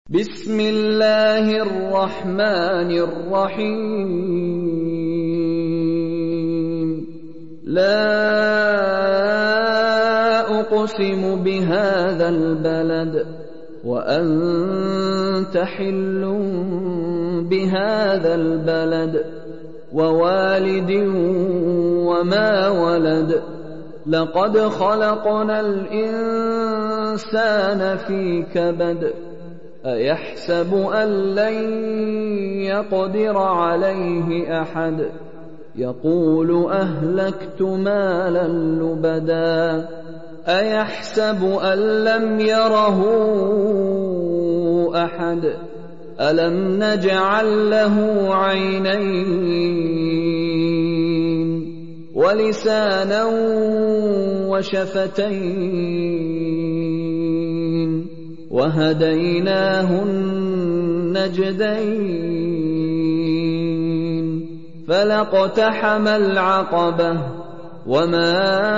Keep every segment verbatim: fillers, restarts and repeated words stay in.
بسم الله الرحمن الرحيم لا أقسم بهذا البلد وأنت حل بهذا البلد ووالد وما ولد لقد خلقنا الإنسان في كبد أيحسب أن لن يقدر عليه أحد يقول أهلكت مالا لبدا أيحسب أن لم يره أحد ألم نجعل له عينين ولسانا وشفتين وهديناه النجدين فلاقتحم العقبة وما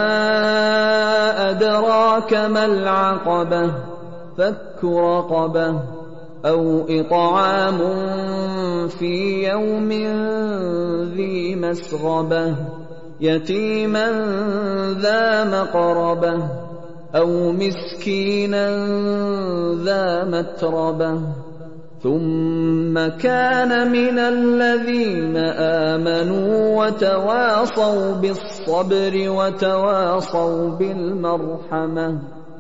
أدراك ما العقبة فك رقبة أو إطعام في يوم ذي مسغبة يتيما ذا مقربة أو مسكينا ذا متربة ثم كان من الذين آمنوا وتواصوا بالصبر وتواصوا بالمرحمة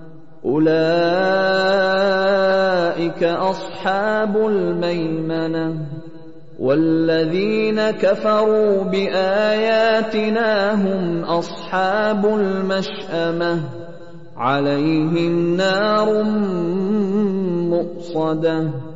أولئك أصحاب الميمنة والذين كفروا بآياتنا هم أصحاب المشأمة عليهم نار مؤصدة